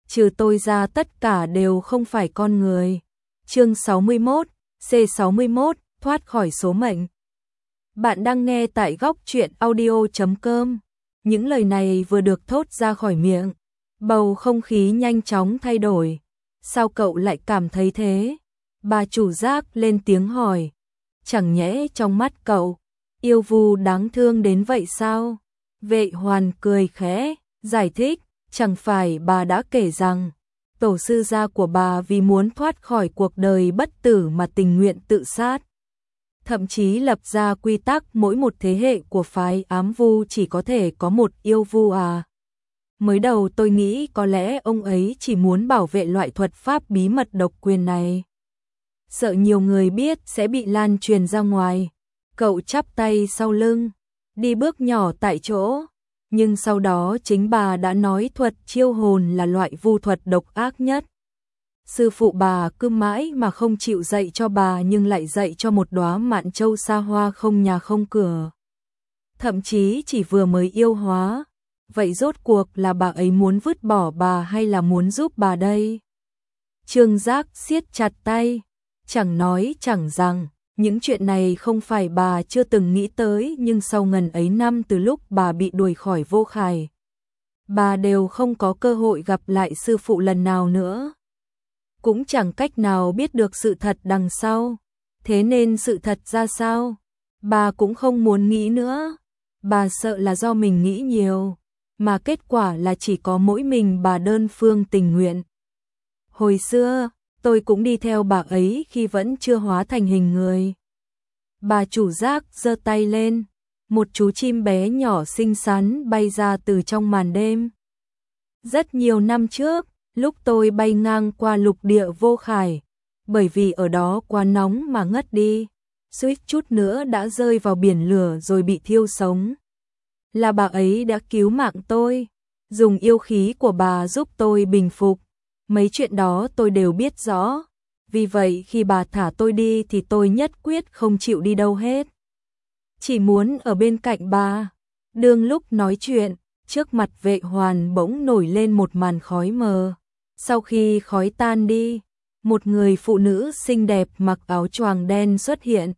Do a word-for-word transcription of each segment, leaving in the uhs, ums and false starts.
trừ tôi ra tất cả đều không phải con người. Chương sáu mươi mốt, C sáu mươi mốt, thoát khỏi số mệnh. Bạn đang nghe tại góc truyện audio chấm com. Những lời này vừa được thốt ra khỏi miệng, bầu không khí nhanh chóng thay đổi. Sao cậu lại cảm thấy thế? Bà chủ Giác lên tiếng hỏi. Chẳng nhẽ trong mắt cậu, yêu Vu đáng thương đến vậy sao? Vệ Hoàn cười khẽ, giải thích, chẳng phải bà đã kể rằng tổ sư gia của bà vì muốn thoát khỏi cuộc đời bất tử mà tình nguyện tự sát. Thậm chí lập ra quy tắc mỗi một thế hệ của phái ám vu chỉ có thể có một yêu vu à. Mới đầu tôi nghĩ có lẽ ông ấy chỉ muốn bảo vệ loại thuật pháp bí mật độc quyền này. Sợ nhiều người biết sẽ bị lan truyền ra ngoài. Cậu chắp tay sau lưng, đi bước nhỏ tại chỗ. Nhưng sau đó chính bà đã nói thuật chiêu hồn là loại vu thuật độc ác nhất. Sư phụ bà cứ mãi mà không chịu dạy cho bà nhưng lại dạy cho một đóa mạn châu xa hoa không nhà không cửa. Thậm chí chỉ vừa mới yêu hóa. Vậy rốt cuộc là bà ấy muốn vứt bỏ bà hay là muốn giúp bà đây? Trương Giác siết chặt tay, chẳng nói chẳng rằng. Những chuyện này không phải bà chưa từng nghĩ tới, nhưng sau ngần ấy năm từ lúc bà bị đuổi khỏi Vô Khải, bà đều không có cơ hội gặp lại sư phụ lần nào nữa. Cũng chẳng cách nào biết được sự thật đằng sau. Thế nên sự thật ra sao, bà cũng không muốn nghĩ nữa. Bà sợ là do mình nghĩ nhiều, mà kết quả là chỉ có mỗi mình bà đơn phương tình nguyện. Hồi xưa, tôi cũng đi theo bà ấy khi vẫn chưa hóa thành hình người. Bà chủ Giác giơ tay lên, một chú chim bé nhỏ xinh xắn bay ra từ trong màn đêm. Rất nhiều năm trước, lúc tôi bay ngang qua lục địa Vô Khải, bởi vì ở đó quá nóng mà ngất đi, suýt chút nữa đã rơi vào biển lửa rồi bị thiêu sống. Là bà ấy đã cứu mạng tôi, dùng yêu khí của bà giúp tôi bình phục. Mấy chuyện đó tôi đều biết rõ, vì vậy khi bà thả tôi đi thì tôi nhất quyết không chịu đi đâu hết. Chỉ muốn ở bên cạnh bà. Đương lúc nói chuyện, trước mặt Vệ Hoàn bỗng nổi lên một màn khói mờ. Sau khi khói tan đi, một người phụ nữ xinh đẹp mặc áo choàng đen xuất hiện.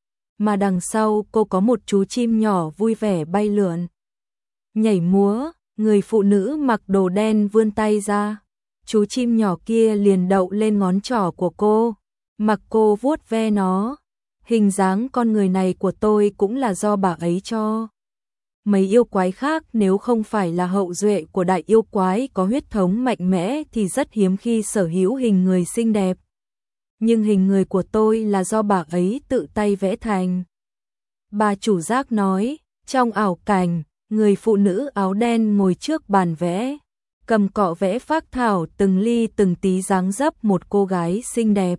Mà đằng sau cô có một chú chim nhỏ vui vẻ bay lượn, nhảy múa. Người phụ nữ mặc đồ đen vươn tay ra, chú chim nhỏ kia liền đậu lên ngón trỏ của cô, mặc cô vuốt ve nó. Hình dáng con người này của tôi cũng là do bà ấy cho. Mấy yêu quái khác nếu không phải là hậu duệ của đại yêu quái có huyết thống mạnh mẽ thì rất hiếm khi sở hữu hình người xinh đẹp. Nhưng hình người của tôi là do bà ấy tự tay vẽ thành. Bà chủ Giác nói, trong ảo cảnh, người phụ nữ áo đen ngồi trước bàn vẽ, cầm cọ vẽ phác thảo từng ly từng tí dáng dấp một cô gái xinh đẹp.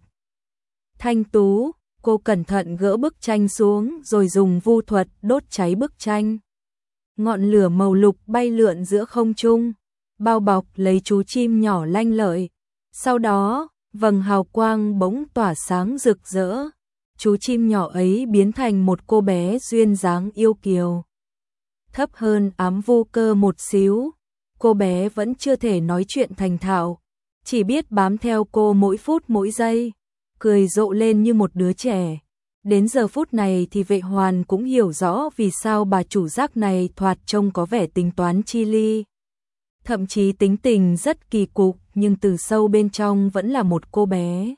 Thanh tú, cô cẩn thận gỡ bức tranh xuống rồi dùng vu thuật đốt cháy bức tranh. Ngọn lửa màu lục bay lượn giữa không trung, bao bọc lấy chú chim nhỏ lanh lợi. Sau đó, vầng hào quang bỗng tỏa sáng rực rỡ. Chú chim nhỏ ấy biến thành một cô bé duyên dáng yêu kiều. Thấp hơn ám vu cơ một xíu. Cô bé vẫn chưa thể nói chuyện thành thạo, chỉ biết bám theo cô mỗi phút mỗi giây, cười rộ lên như một đứa trẻ. Đến giờ phút này thì Vệ Hoàn cũng hiểu rõ vì sao bà chủ Giác này thoạt trông có vẻ tính toán chi ly. Thậm chí tính tình rất kỳ cục, nhưng từ sâu bên trong vẫn là một cô bé.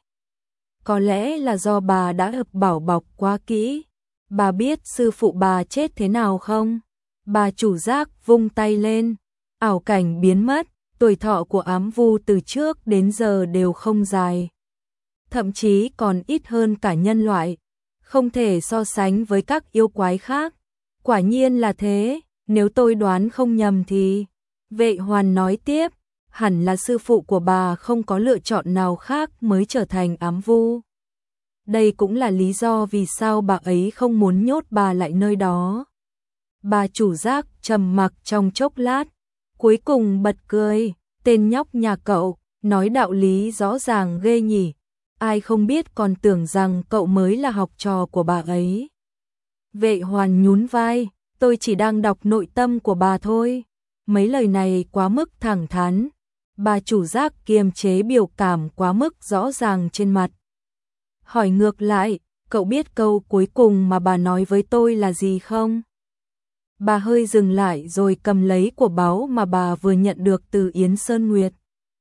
Có lẽ là do bà đã ập bảo bọc quá kỹ. Bà biết sư phụ bà chết thế nào không? Bà chủ Giác vung tay lên, ảo cảnh biến mất. Tuổi thọ của ám vu từ trước đến giờ đều không dài, thậm chí còn ít hơn cả nhân loại, không thể so sánh với các yêu quái khác. Quả nhiên là thế, nếu tôi đoán không nhầm thì... Vệ Hoàn nói tiếp, hẳn là sư phụ của bà không có lựa chọn nào khác mới trở thành ám vu. Đây cũng là lý do vì sao bà ấy không muốn nhốt bà lại nơi đó. Bà chủ Giác trầm mặc trong chốc lát, cuối cùng bật cười, tên nhóc nhà cậu, nói đạo lý rõ ràng ghê nhỉ. Ai không biết còn tưởng rằng cậu mới là học trò của bà ấy. Vệ Hoàn nhún vai, tôi chỉ đang đọc nội tâm của bà thôi. Mấy lời này quá mức thẳng thắn. Bà chủ giác kiềm chế biểu cảm quá mức rõ ràng trên mặt. Hỏi ngược lại, cậu biết câu cuối cùng mà bà nói với tôi là gì không? Bà hơi dừng lại rồi cầm lấy của báu mà bà vừa nhận được từ Yến Sơn Nguyệt.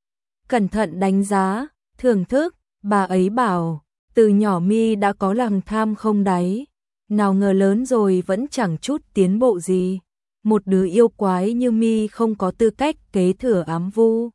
Cẩn thận đánh giá, thưởng thức, bà ấy bảo, từ nhỏ mi đã có lòng tham không đáy, nào ngờ lớn rồi vẫn chẳng chút tiến bộ gì. Một đứa yêu quái như mi không có tư cách kế thừa Ám Vu.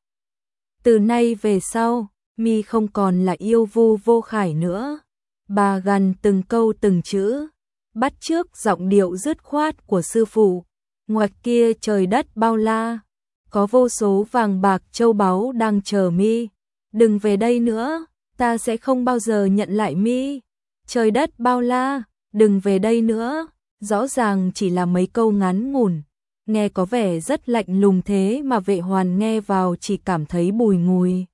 Từ nay về sau, mi không còn là yêu vu vô khải nữa. Bà gằn từng câu từng chữ, bắt chước giọng điệu dứt khoát của sư phụ. Ngoài kia trời đất bao la, có vô số vàng bạc châu báu đang chờ mi. Đừng về đây nữa, ta sẽ không bao giờ nhận lại mi. Trời đất bao la, đừng về đây nữa. Rõ ràng chỉ là mấy câu ngắn ngủn, nghe có vẻ rất lạnh lùng, thế mà Vệ Hoàn nghe vào chỉ cảm thấy bùi ngùi.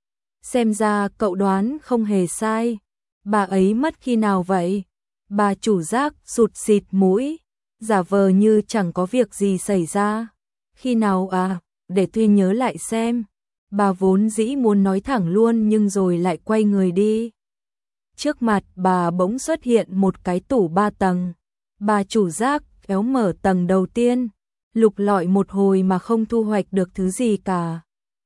Xem ra cậu đoán không hề sai. Bà ấy mất khi nào vậy? Bà chủ giác sụt xịt mũi, giả vờ như chẳng có việc gì xảy ra. Khi nào à? Để tôi nhớ lại xem. Bà vốn dĩ muốn nói thẳng luôn nhưng rồi lại quay người đi. Trước mặt bà bỗng xuất hiện một cái tủ ba tầng. Bà chủ giác kéo mở tầng đầu tiên, lục lọi một hồi mà không thu hoạch được thứ gì cả.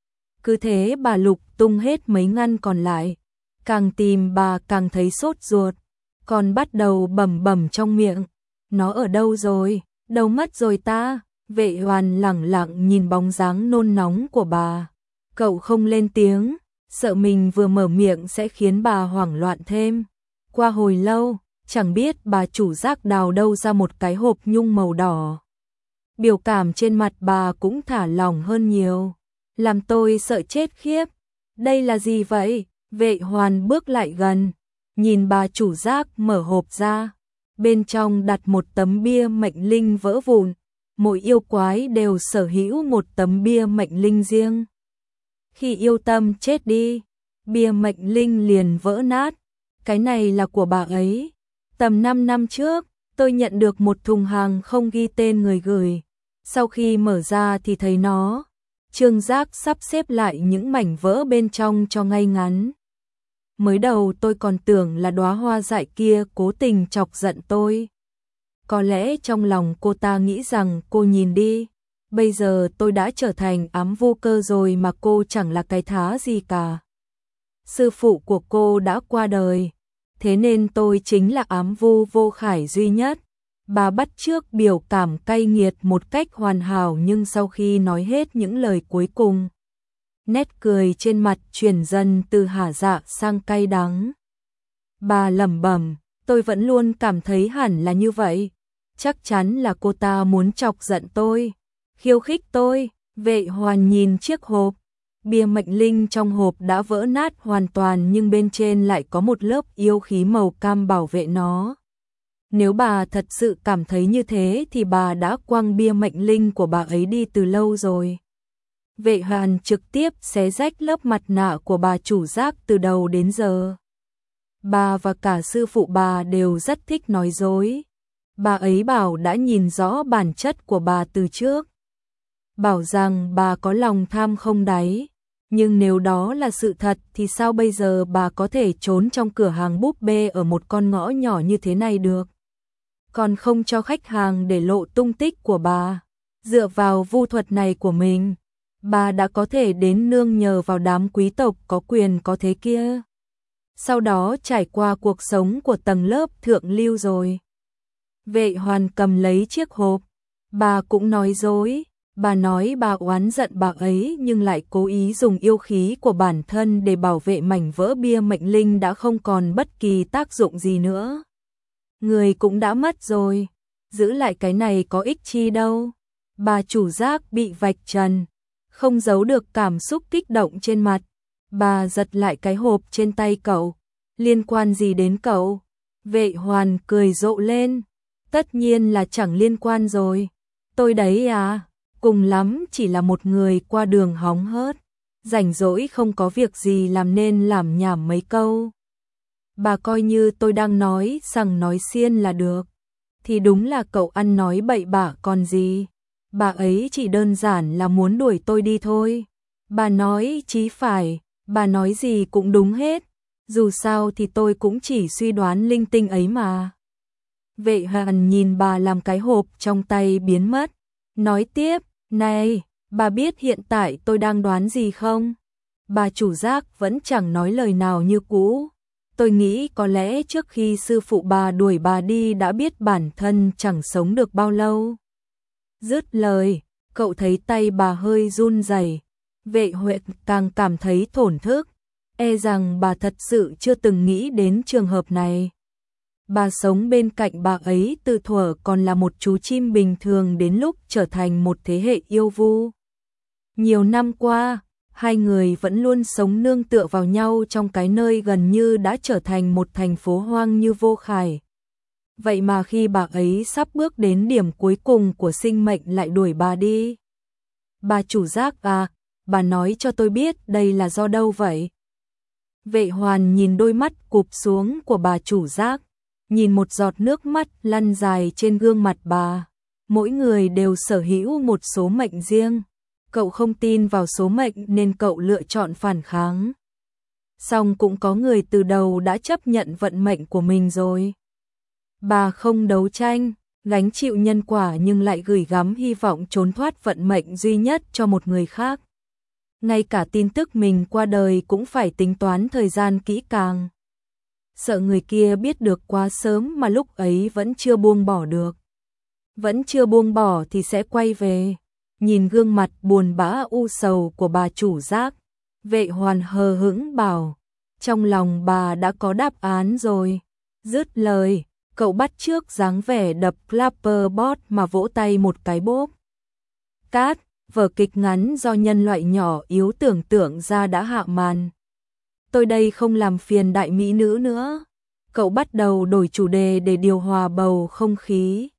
Cứ thế bà lục tung hết mấy ngăn còn lại. Càng tìm bà càng thấy sốt ruột, còn bắt đầu bẩm bẩm trong miệng. Nó ở đâu rồi? Đâu mất rồi ta? Vệ Hoàn lẳng lặng nhìn bóng dáng nôn nóng của bà. Cậu không lên tiếng, sợ mình vừa mở miệng sẽ khiến bà hoảng loạn thêm. Qua hồi lâu, chẳng biết bà chủ giác đào đâu ra một cái hộp nhung màu đỏ. Biểu cảm trên mặt bà cũng thả lỏng hơn nhiều, làm tôi sợ chết khiếp. Đây là gì vậy? Vệ Hoàn bước lại gần, nhìn bà chủ giác mở hộp ra. Bên trong đặt một tấm bia mệnh linh vỡ vụn. Mỗi yêu quái đều sở hữu một tấm bia mệnh linh riêng. Khi yêu tâm chết đi, bia mệnh linh liền vỡ nát. Cái này là của bà ấy. Tầm năm năm trước, tôi nhận được một thùng hàng không ghi tên người gửi. Sau khi mở ra thì thấy nó. Trương Giác sắp xếp lại những mảnh vỡ bên trong cho ngay ngắn. Mới đầu tôi còn tưởng là đóa hoa dại kia cố tình chọc giận tôi. Có lẽ trong lòng cô ta nghĩ rằng cô nhìn đi, bây giờ tôi đã trở thành ám vô cơ rồi mà cô chẳng là cái thá gì cả. Sư phụ của cô đã qua đời, thế nên tôi chính là ám vô vô khải duy nhất. Bà bắt chước biểu cảm cay nghiệt một cách hoàn hảo, nhưng sau khi nói hết những lời cuối cùng, nét cười trên mặt chuyển dần từ hả dạ sang cay đắng. Bà lẩm bẩm, tôi vẫn luôn cảm thấy hẳn là như vậy. Chắc chắn là cô ta muốn chọc giận tôi, khiêu khích tôi. Vệ Hoàn nhìn chiếc hộp, bia mệnh linh trong hộp đã vỡ nát hoàn toàn nhưng bên trên lại có một lớp yêu khí màu cam bảo vệ nó. Nếu bà thật sự cảm thấy như thế thì bà đã quăng bia mệnh linh của bà ấy đi từ lâu rồi. Vệ Hoàn trực tiếp xé rách lớp mặt nạ của bà chủ giác từ đầu đến giờ. Bà và cả sư phụ bà đều rất thích nói dối. Bà ấy bảo đã nhìn rõ bản chất của bà từ trước. Bảo rằng bà có lòng tham không đáy. Nhưng nếu đó là sự thật thì sao bây giờ bà có thể trốn trong cửa hàng búp bê ở một con ngõ nhỏ như thế này được? Còn không cho khách hàng để lộ tung tích của bà. Dựa vào vu thuật này của mình, bà đã có thể đến nương nhờ vào đám quý tộc có quyền có thế kia. Sau đó trải qua cuộc sống của tầng lớp thượng lưu rồi. Vệ Hoàn cầm lấy chiếc hộp. Bà cũng nói dối. Bà nói bà oán giận bà ấy nhưng lại cố ý dùng yêu khí của bản thân để bảo vệ mảnh vỡ bia mệnh linh đã không còn bất kỳ tác dụng gì nữa. Người cũng đã mất rồi, giữ lại cái này có ích chi đâu. Bà chủ giác bị vạch trần, không giấu được cảm xúc kích động trên mặt. Bà giật lại cái hộp trên tay cậu. Liên quan gì đến cậu? Vệ Hoàn cười rộ lên. Tất nhiên là chẳng liên quan rồi. Tôi đấy à, cùng lắm chỉ là một người qua đường hóng hớt, rảnh rỗi không có việc gì làm nên làm nhảm mấy câu. Bà coi như tôi đang nói sằng nói xiên là được. Thì đúng là cậu ăn nói bậy bạ còn gì. Bà ấy chỉ đơn giản là muốn đuổi tôi đi thôi. Bà nói chí phải, bà nói gì cũng đúng hết. Dù sao thì tôi cũng chỉ suy đoán linh tinh ấy mà. Vệ Hàn nhìn bà làm cái hộp trong tay biến mất. Nói tiếp, này, bà biết hiện tại tôi đang đoán gì không? Bà chủ giác vẫn chẳng nói lời nào như cũ. Tôi nghĩ có lẽ trước khi sư phụ bà đuổi bà đi đã biết bản thân chẳng sống được bao lâu. Dứt lời, cậu thấy tay bà hơi run rẩy. Vệ Huệ càng cảm thấy thổn thức, e rằng bà thật sự chưa từng nghĩ đến trường hợp này. Bà sống bên cạnh bà ấy từ thuở còn là một chú chim bình thường đến lúc trở thành một thế hệ yêu vu. Nhiều năm qua, hai người vẫn luôn sống nương tựa vào nhau trong cái nơi gần như đã trở thành một thành phố hoang như Vô Khải. Vậy mà khi bà ấy sắp bước đến điểm cuối cùng của sinh mệnh lại đuổi bà đi. Bà chủ giác à, bà nói cho tôi biết đây là do đâu vậy? Vệ Hoàn nhìn đôi mắt cụp xuống của bà chủ giác, nhìn một giọt nước mắt lăn dài trên gương mặt bà. Mỗi người đều sở hữu một số mệnh riêng. Cậu không tin vào số mệnh nên cậu lựa chọn phản kháng. Song cũng có người từ đầu đã chấp nhận vận mệnh của mình rồi. Bà không đấu tranh, gánh chịu nhân quả nhưng lại gửi gắm hy vọng trốn thoát vận mệnh duy nhất cho một người khác. Ngay cả tin tức mình qua đời cũng phải tính toán thời gian kỹ càng. Sợ người kia biết được quá sớm mà lúc ấy vẫn chưa buông bỏ được. Vẫn chưa buông bỏ thì sẽ quay về. Nhìn gương mặt buồn bã u sầu của bà chủ giác, Vệ Hoàn hờ hững bảo, trong lòng bà đã có đáp án rồi. Dứt lời, cậu bắt chước dáng vẻ đập clapperboard mà vỗ tay một cái bốp. Cát, vở kịch ngắn do nhân loại nhỏ yếu tưởng tượng ra đã hạ màn. Tôi đây không làm phiền đại mỹ nữ nữa. Cậu bắt đầu đổi chủ đề để điều hòa bầu không khí.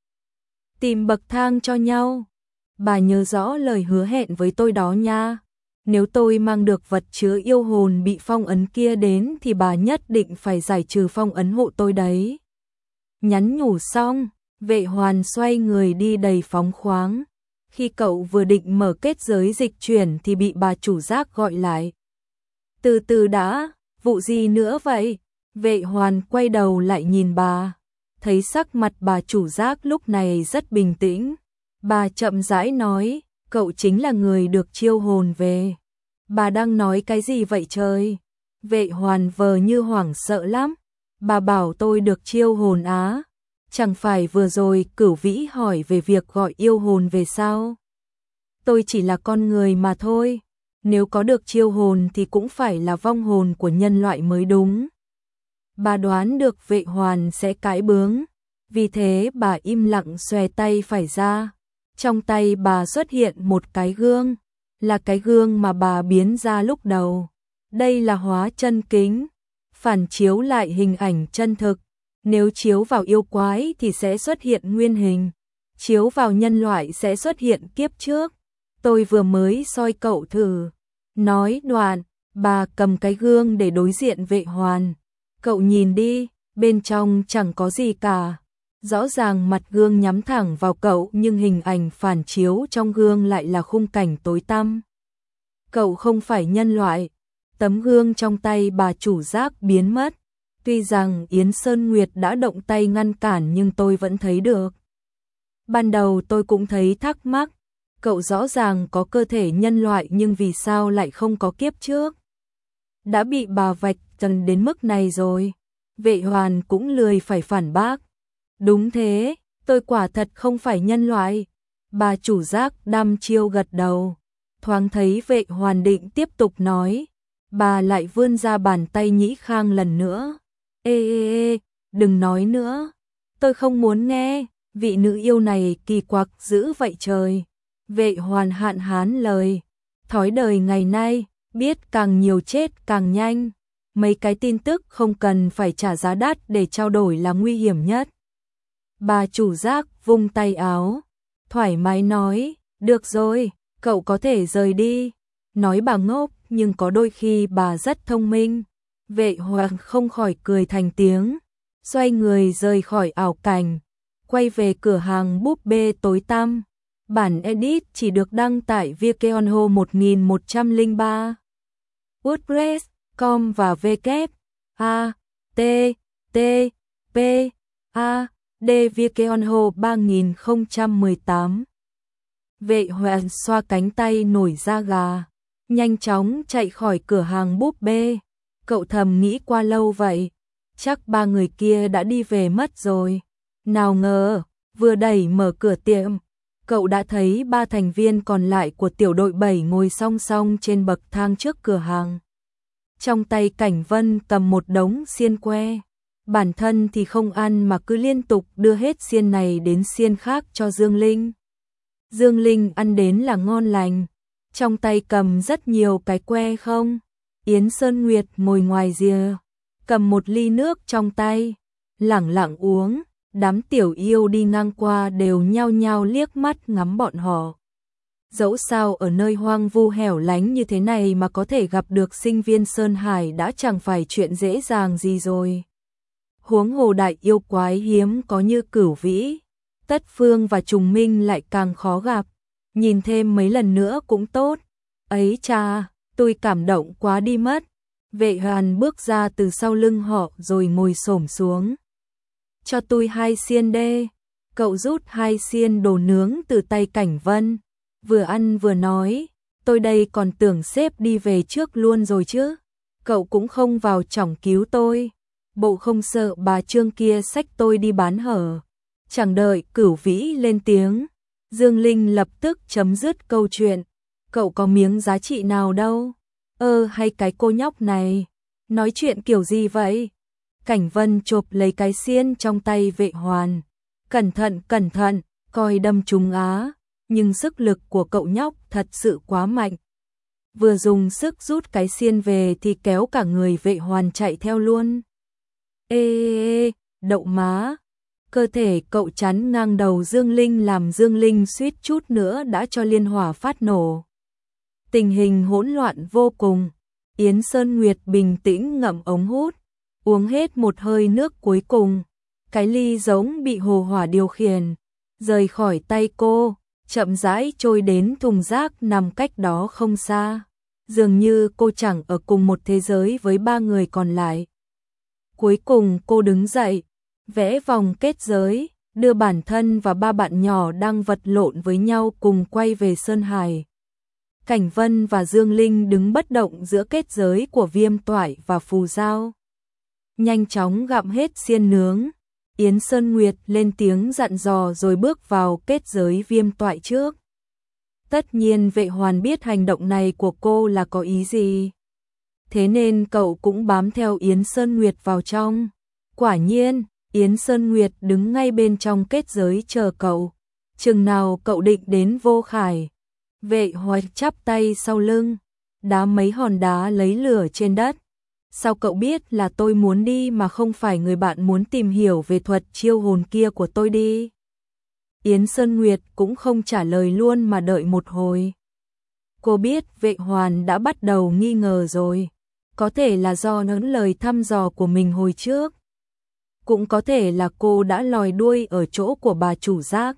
Tìm bậc thang cho nhau. Bà nhớ rõ lời hứa hẹn với tôi đó nha. Nếu tôi mang được vật chứa yêu hồn bị phong ấn kia đến thì bà nhất định phải giải trừ phong ấn hộ tôi đấy. Nhắn nhủ xong, Vệ Hoàn xoay người đi đầy phóng khoáng. Khi cậu vừa định mở kết giới dịch chuyển thì bị bà chủ giác gọi lại. Từ từ đã, vụ gì nữa vậy? Vệ Hoàn quay đầu lại nhìn bà. Thấy sắc mặt bà chủ giác lúc này rất bình tĩnh. Bà chậm rãi nói, cậu chính là người được chiêu hồn về. Bà đang nói cái gì vậy trời? Vệ Hoàn vờ như hoảng sợ lắm. Bà bảo tôi được chiêu hồn á. Chẳng phải vừa rồi Cửu Vĩ hỏi về việc gọi yêu hồn về sao? Tôi chỉ là con người mà thôi. Nếu có được chiêu hồn thì cũng phải là vong hồn của nhân loại mới đúng. Bà đoán được Vệ Hoàn sẽ cãi bướng. Vì thế bà im lặng xòe tay phải ra. Trong tay bà xuất hiện một cái gương. Là cái gương mà bà biến ra lúc đầu. Đây là hóa chân kính. Phản chiếu lại hình ảnh chân thực. Nếu chiếu vào yêu quái thì sẽ xuất hiện nguyên hình. Chiếu vào nhân loại sẽ xuất hiện kiếp trước. Tôi vừa mới soi cậu thử. Nói đoạn, bà cầm cái gương để đối diện Vệ Hoàn. Cậu nhìn đi, bên trong chẳng có gì cả. Rõ ràng mặt gương nhắm thẳng vào cậu nhưng hình ảnh phản chiếu trong gương lại là khung cảnh tối tăm. Cậu không phải nhân loại. Tấm gương trong tay bà chủ giác biến mất. Tuy rằng Yến Sơn Nguyệt đã động tay ngăn cản nhưng tôi vẫn thấy được. Ban đầu tôi cũng thấy thắc mắc. Cậu rõ ràng có cơ thể nhân loại nhưng vì sao lại không có kiếp trước? Đã bị bà vạch trần đến mức này rồi. Vệ Hoàn cũng lười phải phản bác. Đúng thế, tôi quả thật không phải nhân loại. Bà chủ giác đăm chiêu gật đầu. Thoáng thấy Vệ Hoàn định tiếp tục nói. Bà lại vươn ra bàn tay nhĩ khang lần nữa. Ê ê ê, đừng nói nữa. Tôi không muốn nghe, vị nữ yêu này kỳ quặc dữ vậy trời. Vệ Hoàn hạn hán lời. Thói đời ngày nay, biết càng nhiều chết càng nhanh. Mấy cái tin tức không cần phải trả giá đắt để trao đổi là nguy hiểm nhất. Bà chủ giác vung tay áo. Thoải mái nói, được rồi, cậu có thể rời đi. Nói bà ngốc nhưng có đôi khi bà rất thông minh. Vệ Hoàng không khỏi cười thành tiếng. Xoay người rời khỏi ảo cảnh. Quay về cửa hàng búp bê tối tăm. Bản edit chỉ được đăng tại Wikeonho một nghìn một trăm lẻ ba, WordPress chấm com và w a t t p a d Wikeonho ba nghìn không trăm mười tám. Vệ Hoành xoa cánh tay nổi da gà, nhanh chóng chạy khỏi cửa hàng búp bê. Cậu thầm nghĩ qua lâu vậy, chắc ba người kia đã đi về mất rồi. Nào ngờ, vừa đẩy mở cửa tiệm, cậu đã thấy ba thành viên còn lại của tiểu đội bảy ngồi song song trên bậc thang trước cửa hàng. Trong tay Cảnh Vân cầm một đống xiên que, bản thân thì không ăn mà cứ liên tục đưa hết xiên này đến xiên khác cho Dương Linh. Dương Linh ăn đến là ngon lành, trong tay cầm rất nhiều cái que không. Yến Sơn Nguyệt ngồi ngoài rìa, cầm một ly nước trong tay, lẳng lặng uống. Đám tiểu yêu đi ngang qua đều nhao nhao liếc mắt ngắm bọn họ. Dẫu sao ở nơi hoang vu hẻo lánh như thế này mà có thể gặp được sinh viên Sơn Hải đã chẳng phải chuyện dễ dàng gì rồi. Huống hồ đại yêu quái hiếm có như Cửu Vĩ, Tất Phương và Trùng Minh lại càng khó gặp. Nhìn thêm mấy lần nữa cũng tốt. Ấy cha, tôi cảm động quá đi mất. Vệ Hoàn bước ra từ sau lưng họ rồi ngồi xổm xuống. Cho tôi hai xiên đê. Cậu rút hai xiên đồ nướng từ tay Cảnh Vân, vừa ăn vừa nói, tôi đây còn tưởng sếp đi về trước luôn rồi chứ. Cậu cũng không vào chỏng cứu tôi. Bộ không sợ bà Trương kia xách tôi đi bán hở. Chẳng đợi Cửu Vĩ lên tiếng, Dương Linh lập tức chấm dứt câu chuyện. Cậu có miếng giá trị nào đâu. Ơ hay cái cô nhóc này, nói chuyện kiểu gì vậy? Cảnh Vân chộp lấy cái xiên trong tay Vệ Hoàn. Cẩn thận, cẩn thận, coi đâm trúng á. Nhưng sức lực của cậu nhóc thật sự quá mạnh. Vừa dùng sức rút cái xiên về thì kéo cả người Vệ Hoàn chạy theo luôn. Ê, ê, ê, đậu má. Cơ thể cậu chắn ngang đầu Dương Linh làm Dương Linh suýt chút nữa đã cho liên hỏa phát nổ. Tình hình hỗn loạn vô cùng. Yến Sơn Nguyệt bình tĩnh ngậm ống hút, uống hết một hơi nước cuối cùng. Cái ly giống bị hồ hỏa điều khiển, rời khỏi tay cô, chậm rãi trôi đến thùng rác nằm cách đó không xa. Dường như cô chẳng ở cùng một thế giới với ba người còn lại. Cuối cùng cô đứng dậy, vẽ vòng kết giới, đưa bản thân và ba bạn nhỏ đang vật lộn với nhau cùng quay về Sơn Hải. Cảnh Vân và Dương Linh đứng bất động giữa kết giới của Viêm Toại và Phù Giao. Nhanh chóng gặm hết xiên nướng, Yến Sơn Nguyệt lên tiếng dặn dò rồi bước vào kết giới Viêm Toại trước. Tất nhiên Vệ Hoàn biết hành động này của cô là có ý gì. Thế nên cậu cũng bám theo Yến Sơn Nguyệt vào trong. Quả nhiên, Yến Sơn Nguyệt đứng ngay bên trong kết giới chờ cậu. Chừng nào cậu định đến Vô Khải. Vệ Hoạch chắp tay sau lưng, đá mấy hòn đá lấy lửa trên đất. Sao cậu biết là tôi muốn đi mà không phải người bạn muốn tìm hiểu về thuật chiêu hồn kia của tôi đi? Yến Sơn Nguyệt cũng không trả lời luôn mà đợi một hồi. Cô biết Vệ Hoàn đã bắt đầu nghi ngờ rồi. Có thể là do những lời thăm dò của mình hồi trước. Cũng có thể là cô đã lòi đuôi ở chỗ của bà chủ giác.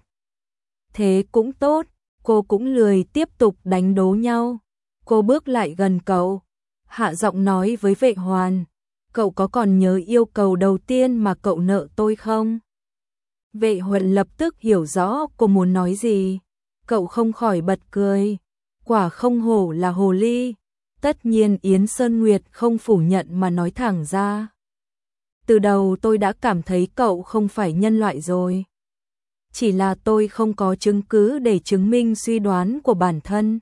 Thế cũng tốt, cô cũng lười tiếp tục đánh đố nhau. Cô bước lại gần cậu, hạ giọng nói với Vệ Hoàn, cậu có còn nhớ yêu cầu đầu tiên mà cậu nợ tôi không? Vệ Huận lập tức hiểu rõ cô muốn nói gì. Cậu không khỏi bật cười. Quả không hổ là hồ ly. Tất nhiên Yến Sơn Nguyệt không phủ nhận mà nói thẳng ra. Từ đầu tôi đã cảm thấy cậu không phải nhân loại rồi. Chỉ là tôi không có chứng cứ để chứng minh suy đoán của bản thân.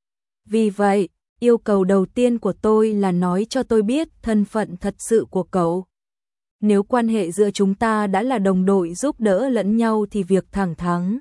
Vì vậy, yêu cầu đầu tiên của tôi là nói cho tôi biết thân phận thật sự của cậu. Nếu quan hệ giữa chúng ta đã là đồng đội giúp đỡ lẫn nhau thì việc thẳng thắn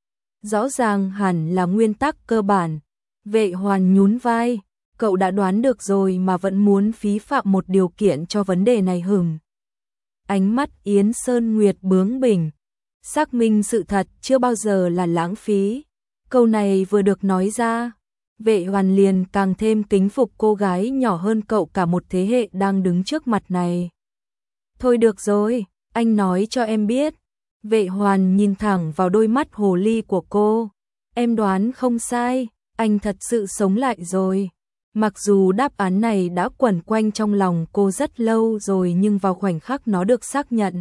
rõ ràng hẳn là nguyên tắc cơ bản. Vệ Hoàn nhún vai, cậu đã đoán được rồi mà vẫn muốn phí phạm một điều kiện cho vấn đề này hửng. Ánh mắt Yến Sơn Nguyệt bướng bỉnh, xác minh sự thật chưa bao giờ là lãng phí. Câu này vừa được nói ra, Vệ Hoàn liền càng thêm kính phục cô gái nhỏ hơn cậu cả một thế hệ đang đứng trước mặt này. Thôi được rồi, anh nói cho em biết. Vệ Hoàn nhìn thẳng vào đôi mắt hồ ly của cô. Em đoán không sai, anh thật sự sống lại rồi. Mặc dù đáp án này đã quẩn quanh trong lòng cô rất lâu rồi nhưng vào khoảnh khắc nó được xác nhận,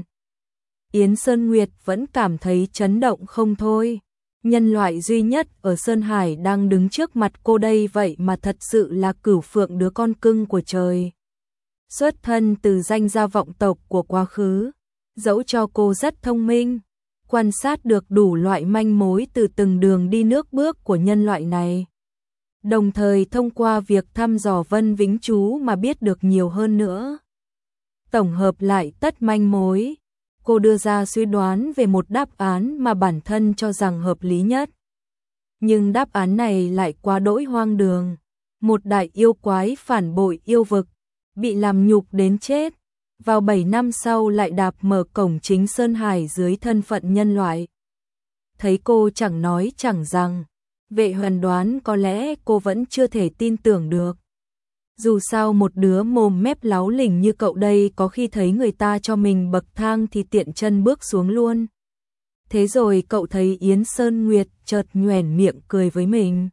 Yến Sơn Nguyệt vẫn cảm thấy chấn động không thôi. Nhân loại duy nhất ở Sơn Hải đang đứng trước mặt cô đây vậy mà thật sự là Cửu Phượng, đứa con cưng của trời. Xuất thân từ danh gia vọng tộc của quá khứ, dẫu cho cô rất thông minh, quan sát được đủ loại manh mối từ từng đường đi nước bước của nhân loại này. Đồng thời thông qua việc thăm dò Vân Vĩnh Chú mà biết được nhiều hơn nữa. Tổng hợp lại tất manh mối, cô đưa ra suy đoán về một đáp án mà bản thân cho rằng hợp lý nhất. Nhưng đáp án này lại quá đỗi hoang đường. Một đại yêu quái phản bội yêu vực, bị làm nhục đến chết, vào bảy năm sau lại đạp mở cổng chính Sơn Hải dưới thân phận nhân loại. Thấy cô chẳng nói chẳng rằng, Vệ Hoành đoán có lẽ cô vẫn chưa thể tin tưởng được. Dù sao một đứa mồm mép láo lỉnh như cậu đây có khi thấy người ta cho mình bậc thang thì tiện chân bước xuống luôn. Thế rồi cậu thấy Yến Sơn Nguyệt chợt nhoẻn miệng cười với mình.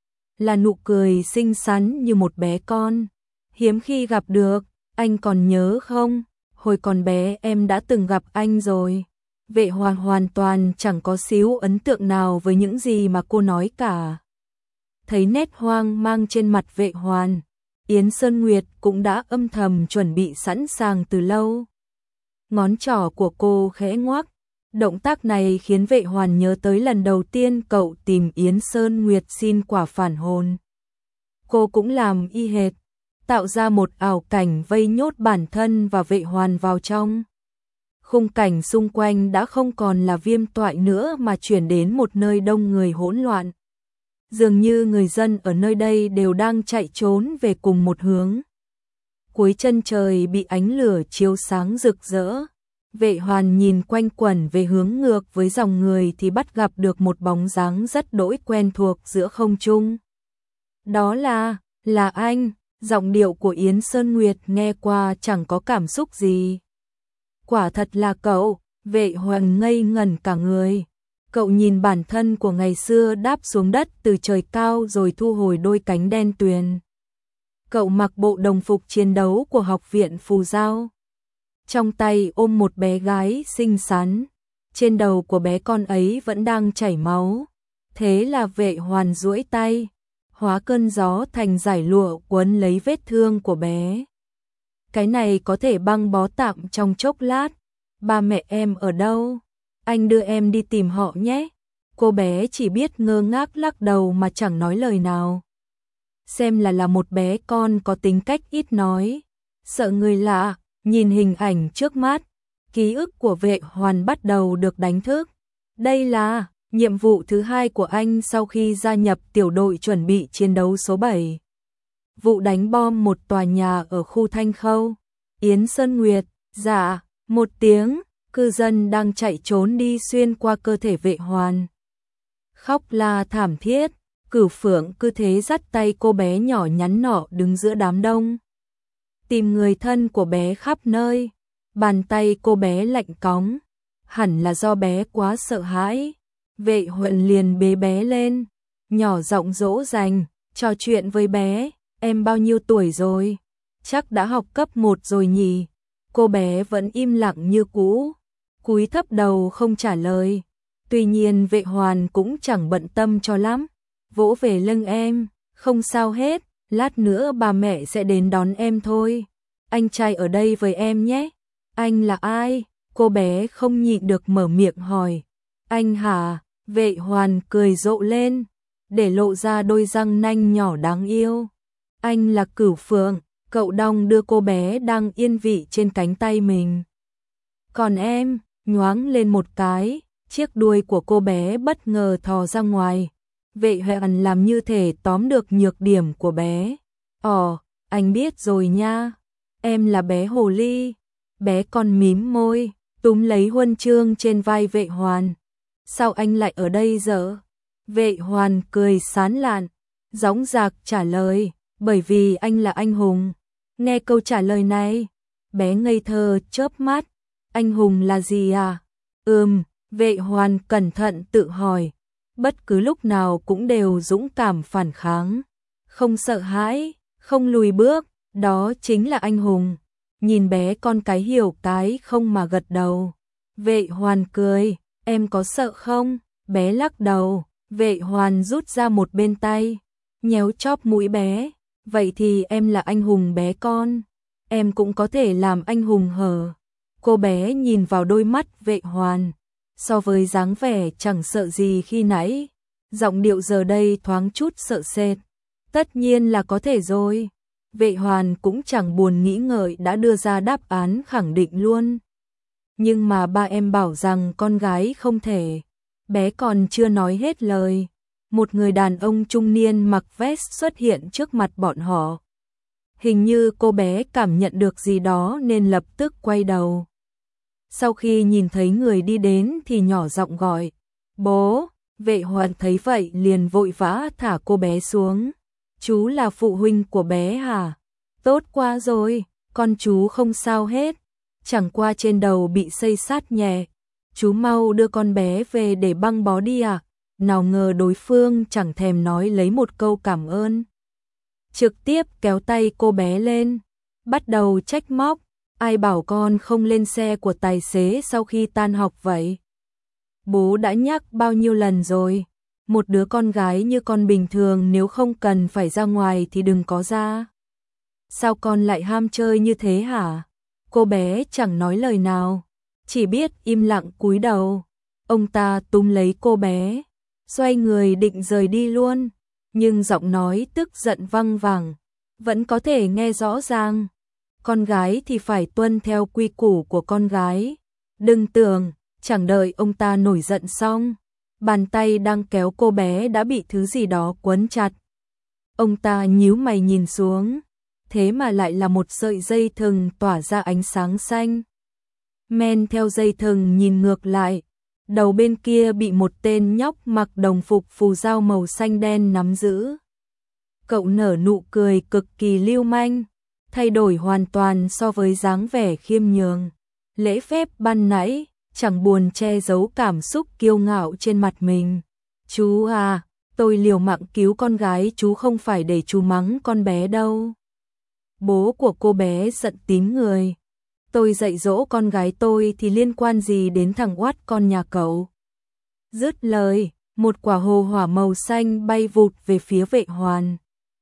Là nụ cười xinh xắn như một bé con. Hiếm khi gặp được, anh còn nhớ không? Hồi còn bé em đã từng gặp anh rồi. Vệ Hoàng hoàn toàn chẳng có xíu ấn tượng nào với những gì mà cô nói cả. Thấy nét hoang mang trên mặt Vệ Hoàn, Yến Sơn Nguyệt cũng đã âm thầm chuẩn bị sẵn sàng từ lâu. Ngón trỏ của cô khẽ ngoắc, động tác này khiến Vệ Hoàn nhớ tới lần đầu tiên cậu tìm Yến Sơn Nguyệt xin quả phản hồn. Cô cũng làm y hệt, tạo ra một ảo cảnh vây nhốt bản thân và Vệ Hoàn vào trong. Khung cảnh xung quanh đã không còn là Viêm Toại nữa mà chuyển đến một nơi đông người hỗn loạn. Dường như người dân ở nơi đây đều đang chạy trốn về cùng một hướng. Cuối chân trời bị ánh lửa chiếu sáng rực rỡ. Vệ Hoàn nhìn quanh quẩn về hướng ngược với dòng người thì bắt gặp được một bóng dáng rất đỗi quen thuộc giữa không trung. Đó là, là anh, giọng điệu của Yến Sơn Nguyệt nghe qua chẳng có cảm xúc gì. Quả thật là cậu, Vệ Hoàn ngây ngẩn cả người. Cậu nhìn bản thân của ngày xưa đáp xuống đất từ trời cao rồi thu hồi đôi cánh đen tuyền. Cậu mặc bộ đồng phục chiến đấu của học viện Phù Giao. Trong tay ôm một bé gái xinh xắn. Trên đầu của bé con ấy vẫn đang chảy máu. Thế là Vệ Hoàn duỗi tay, hóa cơn gió thành giải lụa quấn lấy vết thương của bé. Cái này có thể băng bó tạm trong chốc lát. Ba mẹ em ở đâu? Anh đưa em đi tìm họ nhé. Cô bé chỉ biết ngơ ngác lắc đầu mà chẳng nói lời nào. Xem là là một bé con có tính cách ít nói, sợ người lạ, nhìn hình ảnh trước mắt, ký ức của Vệ Hoàn bắt đầu được đánh thức. Đây là nhiệm vụ thứ hai của anh sau khi gia nhập tiểu đội chuẩn bị chiến đấu số bảy. Vụ đánh bom một tòa nhà ở khu Thanh Khâu. Yến Sơn Nguyệt, dạ, một tiếng, cư dân đang chạy trốn đi xuyên qua cơ thể Vệ Hoàn. Khóc la thảm thiết, Cửu Phượng cứ thế dắt tay cô bé nhỏ nhắn nọ đứng giữa đám đông. Tìm người thân của bé khắp nơi, bàn tay cô bé lạnh cóng, hẳn là do bé quá sợ hãi. Vệ Huận liền bế bé lên, nhỏ giọng dỗ dành, trò chuyện với bé, em bao nhiêu tuổi rồi? Chắc đã học cấp một rồi nhỉ? Cô bé vẫn im lặng như cũ, cúi thấp đầu không trả lời. Tuy nhiên Vệ Hoàn cũng chẳng bận tâm cho lắm, vỗ về lưng em, không sao hết, lát nữa bà mẹ sẽ đến đón em thôi. Anh trai ở đây với em nhé. Anh là ai? Cô bé không nhịn được mở miệng hỏi. Anh hả? Vệ Hoàn cười rộ lên, để lộ ra đôi răng nanh nhỏ đáng yêu. Anh là Cửu Phượng. Cậu đong đưa cô bé đang yên vị trên cánh tay mình. Còn em, nhoáng lên một cái, chiếc đuôi của cô bé bất ngờ thò ra ngoài. Vệ Hoàn làm như thể tóm được nhược điểm của bé. Ồ, anh biết rồi nha. Em là bé hồ ly. Bé con mím môi, túm lấy huân chương trên vai Vệ Hoàn. Sao anh lại ở đây giờ? Vệ Hoàn cười sán lạn, dõng dạc trả lời, bởi vì anh là anh hùng. Nghe câu trả lời này, bé ngây thơ chớp mắt. Anh hùng là gì à? Ừm, Vệ Hoàn cẩn thận tự hỏi. bất cứ lúc nào cũng đều dũng cảm phản kháng, không sợ hãi, không lùi bước, đó chính là anh hùng. Nhìn bé con cái hiểu cái không mà gật đầu. Vệ Hoàn cười, em có sợ không? Bé lắc đầu. Vệ Hoàn rút ra một bên tay, nhéo chóp mũi bé. Vậy thì em là anh hùng bé con, em cũng có thể làm anh hùng hờ. Cô bé nhìn vào đôi mắt Vệ Hoàn, so với dáng vẻ chẳng sợ gì khi nãy, giọng điệu giờ đây thoáng chút sợ sệt. Tất nhiên là có thể rồi. Vệ Hoàn cũng chẳng buồn nghĩ ngợi đã đưa ra đáp án khẳng định luôn. Nhưng mà ba em bảo rằng con gái không thể. Bé còn chưa nói hết lời, một người đàn ông trung niên mặc vest xuất hiện trước mặt bọn họ. Hình như cô bé cảm nhận được gì đó nên lập tức quay đầu. Sau khi nhìn thấy người đi đến thì nhỏ giọng gọi, bố. Vệ Hoàn thấy vậy liền vội vã thả cô bé xuống. Chú là phụ huynh của bé hả? Tốt quá rồi, con chú không sao hết, chẳng qua trên đầu bị xây sát nhẹ. Chú mau đưa con bé về để băng bó đi à? Nào ngờ đối phương chẳng thèm nói lấy một câu cảm ơn, trực tiếp kéo tay cô bé lên, bắt đầu trách móc. Ai bảo con không lên xe của tài xế sau khi tan học vậy? Bố đã nhắc bao nhiêu lần rồi, một đứa con gái như con bình thường nếu không cần phải ra ngoài thì đừng có ra. Sao con lại ham chơi như thế hả? Cô bé chẳng nói lời nào, chỉ biết im lặng cúi đầu. Ông ta túm lấy cô bé, xoay người định rời đi luôn, nhưng giọng nói tức giận văng vẳng, vẫn có thể nghe rõ ràng. Con gái thì phải tuân theo quy củ của con gái. Đừng tưởng, chẳng đợi ông ta nổi giận xong, bàn tay đang kéo cô bé đã bị thứ gì đó quấn chặt. Ông ta nhíu mày nhìn xuống, thế mà lại là một sợi dây thừng tỏa ra ánh sáng xanh. Men theo dây thừng nhìn ngược lại, đầu bên kia bị một tên nhóc mặc đồng phục phù dao màu xanh đen nắm giữ. Cậu nở nụ cười cực kỳ lưu manh, thay đổi hoàn toàn so với dáng vẻ khiêm nhường, lễ phép ban nãy, chẳng buồn che giấu cảm xúc kiêu ngạo trên mặt mình. Chú à, tôi liều mạng cứu con gái chú không phải để chú mắng con bé đâu. Bố của cô bé giận tím người. Tôi dạy dỗ con gái tôi thì liên quan gì đến thằng oát con nhà cậu? Dứt lời, một quả hồ hỏa màu xanh bay vụt về phía Vệ Hoàn.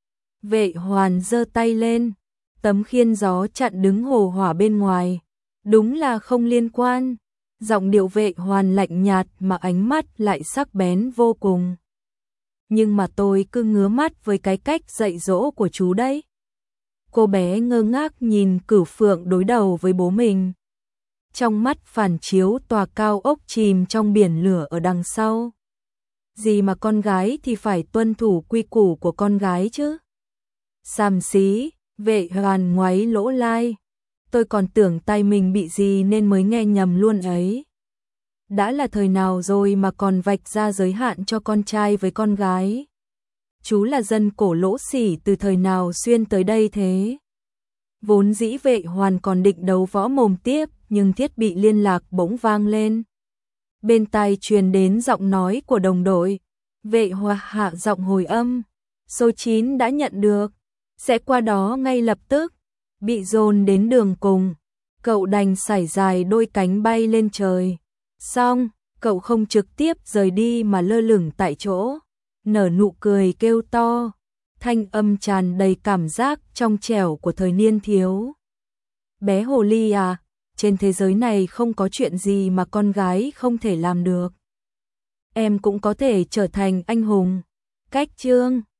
Vệ Hoàn giơ tay lên, tấm khiên gió chặn đứng hồ hỏa bên ngoài. Đúng là không liên quan. Giọng điệu Vệ Hoàn lạnh nhạt mà ánh mắt lại sắc bén vô cùng. Nhưng mà tôi cứ ngứa mắt với cái cách dạy dỗ của chú đấy. Cô bé ngơ ngác nhìn Cửu Phượng đối đầu với bố mình. Trong mắt phản chiếu tòa cao ốc chìm trong biển lửa ở đằng sau. Gì mà con gái thì phải tuân thủ quy củ của con gái chứ. Xàm xí, Vệ Hoàn ngoáy lỗ tai. Tôi còn tưởng tai mình bị gì nên mới nghe nhầm luôn ấy. Đã là thời nào rồi mà còn vạch ra giới hạn cho con trai với con gái. Chú là dân cổ lỗ sỉ từ thời nào xuyên tới đây thế? Vốn dĩ Vệ Hoàn còn định đấu võ mồm tiếp, nhưng thiết bị liên lạc bỗng vang lên. Bên tai truyền đến giọng nói của đồng đội. Vệ Hòa hạ giọng hồi âm. Số chín đã nhận được, sẽ qua đó ngay lập tức. Bị dồn đến đường cùng, cậu đành sải dài đôi cánh bay lên trời. Xong, cậu không trực tiếp rời đi mà lơ lửng tại chỗ, nở nụ cười kêu to, thanh âm tràn đầy cảm giác trong trẻo của thời niên thiếu. Bé hồ ly à, trên thế giới này không có chuyện gì mà con gái không thể làm được. Em cũng có thể trở thành anh hùng. Cách chương